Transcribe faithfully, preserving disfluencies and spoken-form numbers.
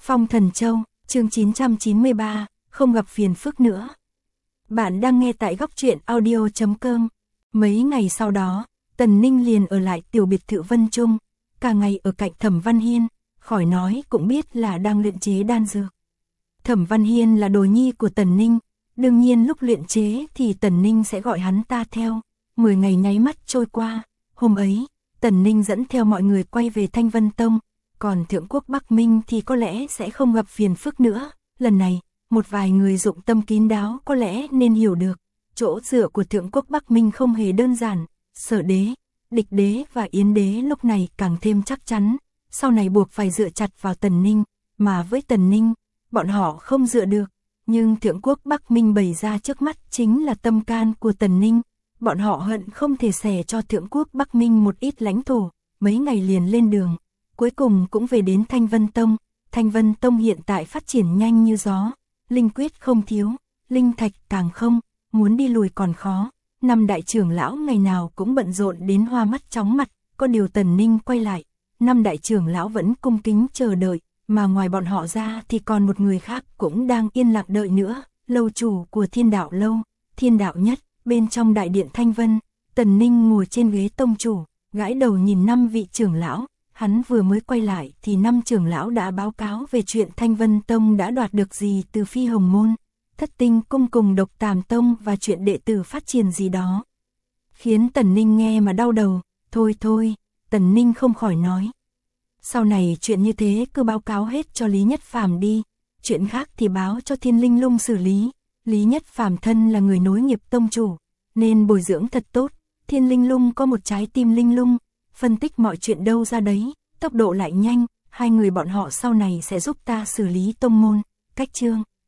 Phong Thần Châu, chương chín trăm chín mươi ba, không gặp phiền phức nữa. Bạn đang nghe tại góc truyện audio chấm com. Mấy ngày sau đó, Tần Ninh liền ở lại tiểu biệt thự Vân Trung, cả ngày ở cạnh Thẩm Văn Hiên, khỏi nói cũng biết là đang luyện chế đan dược. Thẩm Văn Hiên là đồ nhi của Tần Ninh, đương nhiên lúc luyện chế thì Tần Ninh sẽ gọi hắn ta theo. Mười ngày nháy mắt trôi qua, hôm ấy, Tần Ninh dẫn theo mọi người quay về Thanh Vân Tông, còn Thượng Quốc Bắc Minh thì có lẽ sẽ không gặp phiền phức nữa. Lần này, một vài người dụng tâm kín đáo có lẽ nên hiểu được, chỗ dựa của Thượng Quốc Bắc Minh không hề đơn giản. Sở đế, Địch đế và Yến đế lúc này càng thêm chắc chắn, sau này buộc phải dựa chặt vào Tần Ninh, mà với Tần Ninh, bọn họ không dựa được. Nhưng Thượng Quốc Bắc Minh bày ra trước mắt chính là tâm can của Tần Ninh, bọn họ hận không thể xẻ cho Thượng Quốc Bắc Minh một ít lãnh thổ. Mấy ngày liền lên đường, cuối cùng cũng về đến Thanh Vân Tông. Thanh Vân Tông hiện tại phát triển nhanh như gió, linh quyết không thiếu, linh thạch càng không, muốn đi lùi còn khó. Năm đại trưởng lão ngày nào cũng bận rộn đến hoa mắt chóng mặt, có điều Tần Ninh quay lại, năm đại trưởng lão vẫn cung kính chờ đợi, mà ngoài bọn họ ra thì còn một người khác cũng đang yên lặng đợi nữa, lâu chủ của Thiên Đạo Lâu, Thiên Đạo Nhất. Bên trong đại điện Thanh Vân, Tần Ninh ngồi trên ghế tông chủ, gãi đầu nhìn năm vị trưởng lão. Hắn vừa mới quay lại thì năm trưởng lão đã báo cáo về chuyện Thanh Vân Tông đã đoạt được gì từ Phi Hồng Môn, Thất Tinh Cung cùng Độc Tàm Tông và chuyện đệ tử phát triển gì đó. Khiến Tần Ninh nghe mà đau đầu. Thôi thôi, Tần Ninh không khỏi nói. Sau này chuyện như thế cứ báo cáo hết cho Lý Nhất Phàm đi, chuyện khác thì báo cho Thiên Linh Lung xử lý. Lý Nhất Phàm thân là người nối nghiệp tông chủ, nên bồi dưỡng thật tốt. Thiên Linh Lung có một trái tim linh lung, phân tích mọi chuyện đâu ra đấy, tốc độ lại nhanh. Hai người bọn họ sau này sẽ giúp ta xử lý tông môn. Cách chương